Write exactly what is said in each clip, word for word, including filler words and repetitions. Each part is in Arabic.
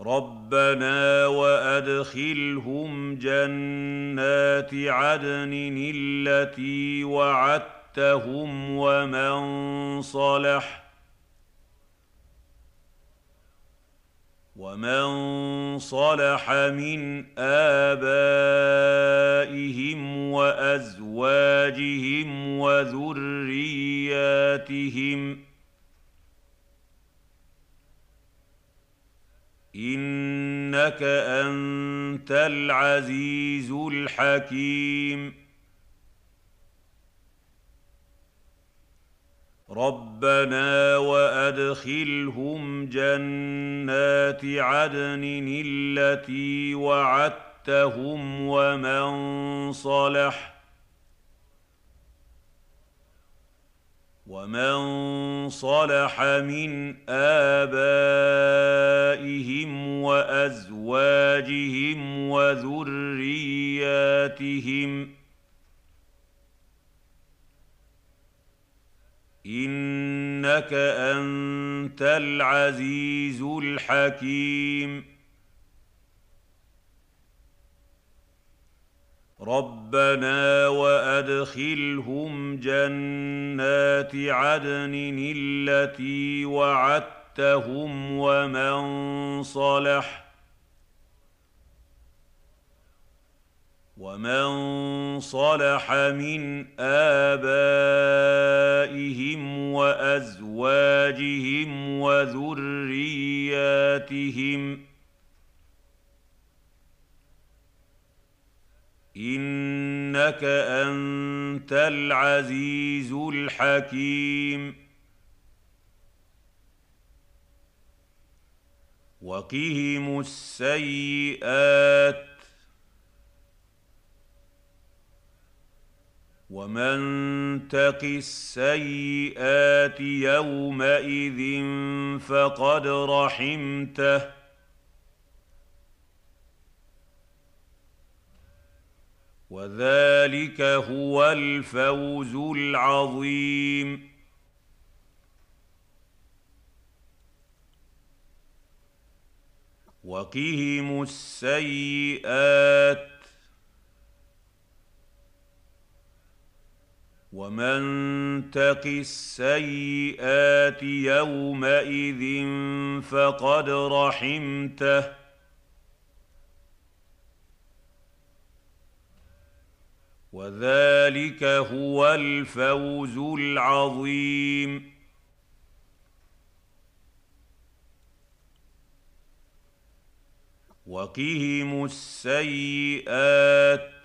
رَبَّنَا وَأَدْخِلْهُمْ جَنَّاتِ عَدْنٍ الَّتِي وَعَدتَّهُمْ وَمَن صَلَحَ وَمَن صَلَحَ مِنْ آبَائِهِمْ وَأَزْوَاجِهِمْ وَذُرِّيَّاتِهِمْ ۚ إِنَّكَ أَنتَ الْعَزِيزُ الْحَكِيمُ رَبَّنَا وَأَدْخِلْهُمْ جَنَّاتِ عَدْنٍ الَّتِي وَعَدتَّهُمْ وَمَن صَلَحَ وَمَن صَلَحَ مِنْ آبَائِهِمْ وَأَزْوَاجِهِمْ وَذُرِّيَّاتِهِمْ ۚ إِنَّكَ أَنتَ الْعَزِيزُ الْحَكِيمُ رَبَّنَا وَأَدْخِلْهُمْ جَنَّاتِ عَدْنٍ الَّتِي وَعَدتَّهُمْ وَمَن صَلَحَ وَمَن صَلَحَ مِنْ آبَائِهِمْ وَأَزْوَاجِهِمْ وَذُرِّيَّاتِهِمْ ۚ إِنَّكَ أَنتَ الْعَزِيزُ الْحَكِيمُ وَقِهِمُ السَّيِّئَاتِ ۚ وَمَن تَقِ السَّيِّئَاتِ يَوْمَئِذٍ فَقَدْ رَحِمْتَهُ ۚ وَذَٰلِكَ هُوَ الْفَوْزُ الْعَظِيمُ وَقِهِمُ السَّيِّئَاتِ ۚ وَمَن تَقِ السَّيِّئَاتِ يَوْمَئِذٍ فَقَدْ رَحِمْتَهُ ۚ وَذَٰلِكَ هُوَ الْفَوْزُ الْعَظِيمُ وَقِهِمُ السَّيِّئَاتِ ۚ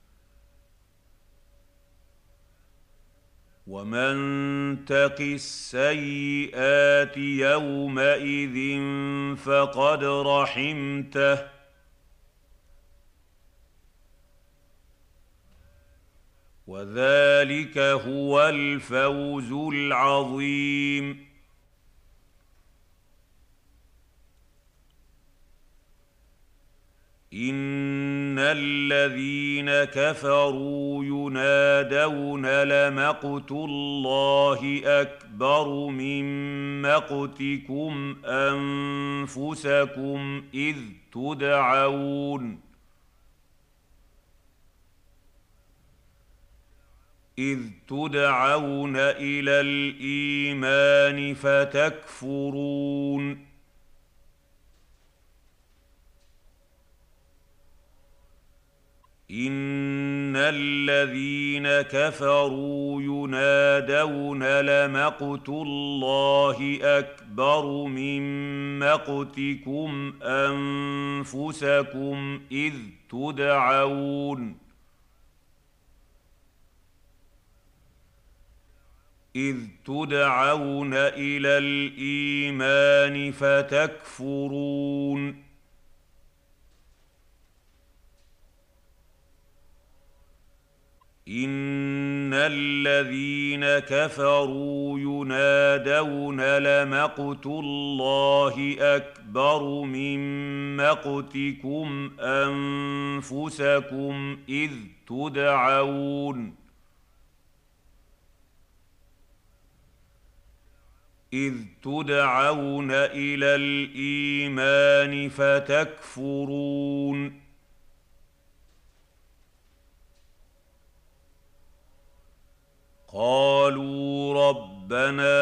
وَمَن تَقِ السَّيِّئَاتِ يَوْمَئِذٍ فَقَدْ رَحِمْتَهُ ۚ وَذَٰلِكَ هُوَ الْفَوْزُ الْعَظِيمُ إِنَّ الَّذِينَ كَفَرُوا يُنَادَوْنَ لَمَقْتُ اللَّهِ أَكْبَرُ مِن مَّقْتِكُمْ أَنفُسَكُمْ إِذْ تُدْعَوْنَ إِذْ تُدْعَوْنَ إِلَى الْإِيمَانِ فَتَكْفُرُونَ إِنَّ الَّذِينَ كَفَرُوا يُنَادَوْنَ لَمَقْتُ اللَّهِ أَكْبَرُ مِن مَّقْتِكُمْ أَنفُسَكُمْ إِذْ تُدْعَوْنَ إِذْ تُدْعَوْنَ إِلَى الْإِيمَانِ فَتَكْفُرُونَ إِنَّ الَّذِينَ كَفَرُوا يُنَادَوْنَ لَمَقْتُ اللَّهِ أَكْبَرُ مِن مَّقْتِكُمْ أَنفُسَكُمْ إِذْ تُدْعَوْنَ إذ تدعون إلى الإيمان فتكفرون قالوا ربنا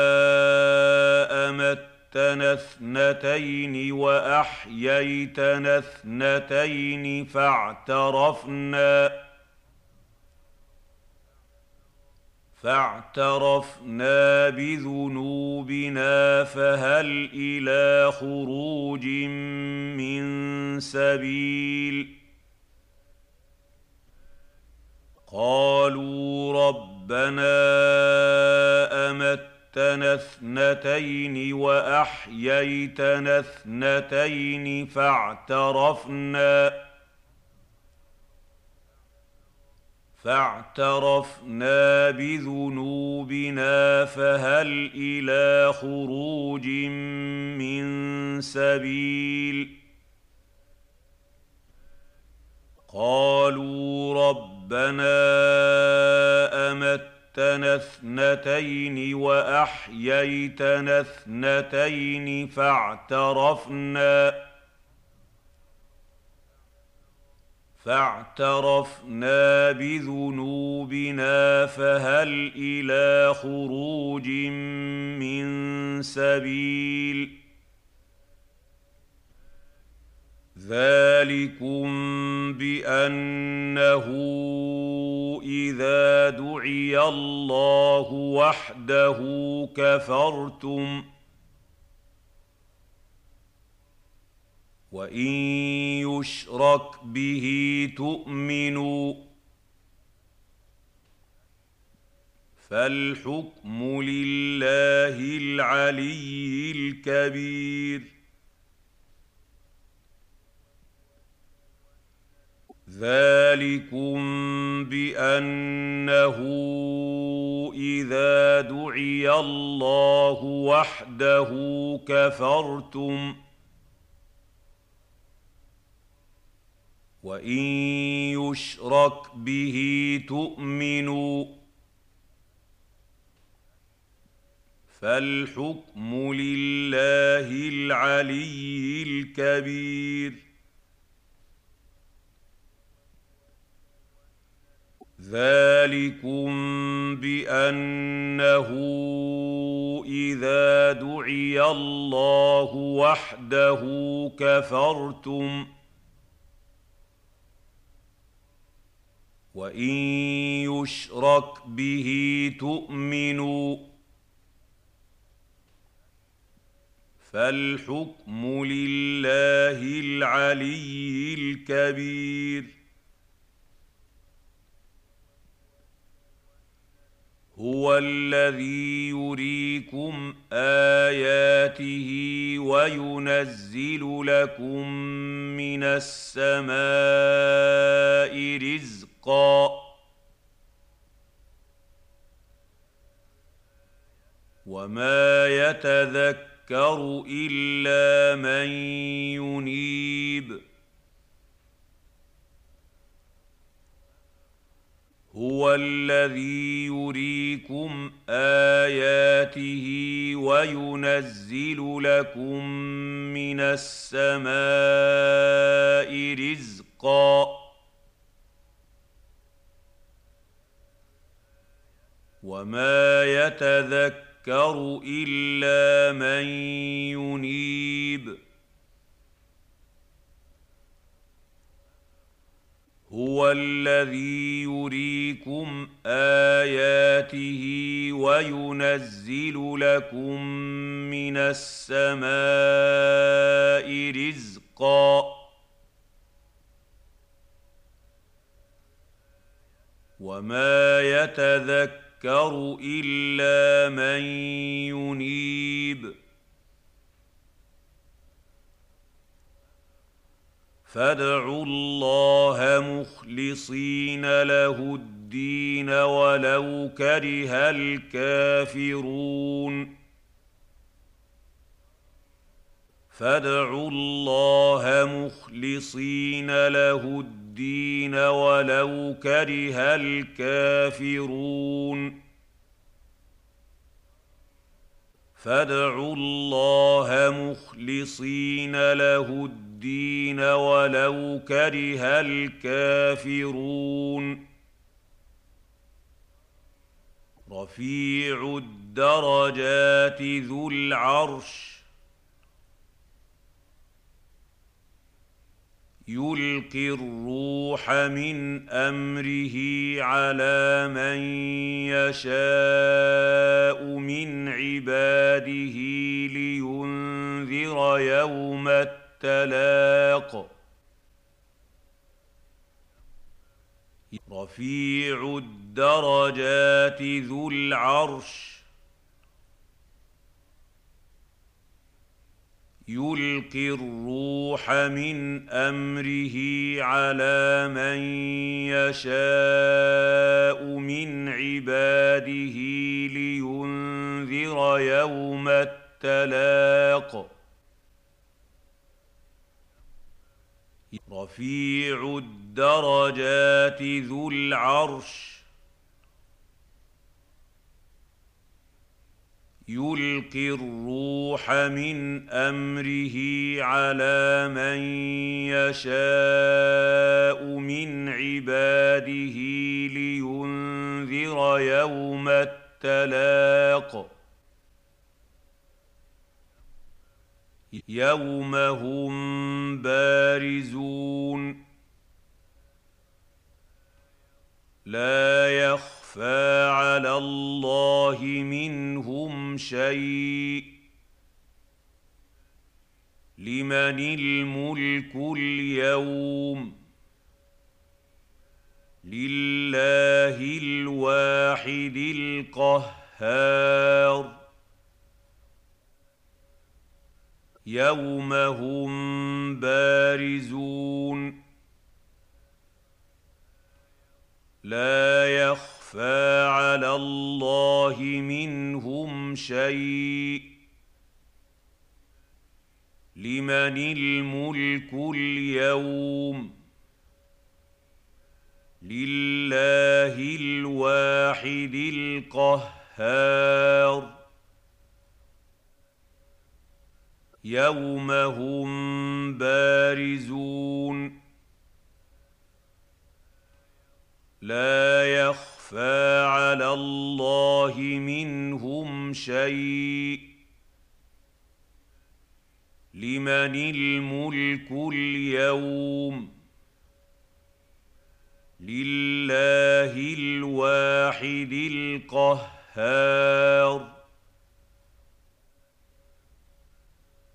أمتنا اثنتين وأحييتنا اثنتين فاعترفنا فاعترفنا بذنوبنا فهل إلى خروج من سبيل قالوا ربنا أمتنا اثنتين وأحييتنا اثنتين فاعترفنا فاعترفنا بذنوبنا فهل إلى خروج من سبيل قالوا ربنا أمتنا اثنتين وأحييتنا اثنتين فاعترفنا فاعترفنا بذنوبنا فهل إلى خروج من سبيل ذلكم بأنه إذا دعي الله وحده كفرتم وإن يشرك به تؤمنوا فالحكم لله العلي الكبير ذلكم بأنه إذا دعي الله وحده كفرتم وإن يشرك به تؤمنوا فالحكم لله العلي الكبير ذلكم بأنه إذا دعي الله وحده كفرتم وإن يشرك به تؤمنوا فالحكم لله العلي الكبير هو الذي يريكم آياته وينزل لكم من السماء رزقا وما يتذكر إلا من ينيب هو الذي يريكم آياته وينزل لكم من السماء رزقا وما يتذكر إلا من ينيب هو الذي يريكم آياته وينزل لكم من السماء رزقا وما يتذكر إلا من ينيب فادعوا الله مخلصين له الدين ولو كره الكافرون فادعوا الله مخلصين له الدين ولو كره الكافرون فادعوا الله مخلصين له الدين ولو كره الكافرون رفيع الدرجات ذو العرش يلقي الروح من امره على من يشاء من عباده لينذر يوم التلاق رفيع الدرجات ذو العرش يلقي الروح من امره على من يشاء من عباده لينذر يوم التلاق رفيع الدرجات ذو العرش يلقي الروح من امره على من يشاء من عباده لينذر يوم التلاق يوم هم بارزون لا يخفى على الله منهم شيء لمن الملك اليوم لله الواحد القهار يوم هم بارزون لا يخفى على الله منهم شيء لمن الملك اليوم لله الواحد القهار يوم هم بارزون لا يخفى على الله منهم شيء لمن الملك اليوم لله الواحد القهار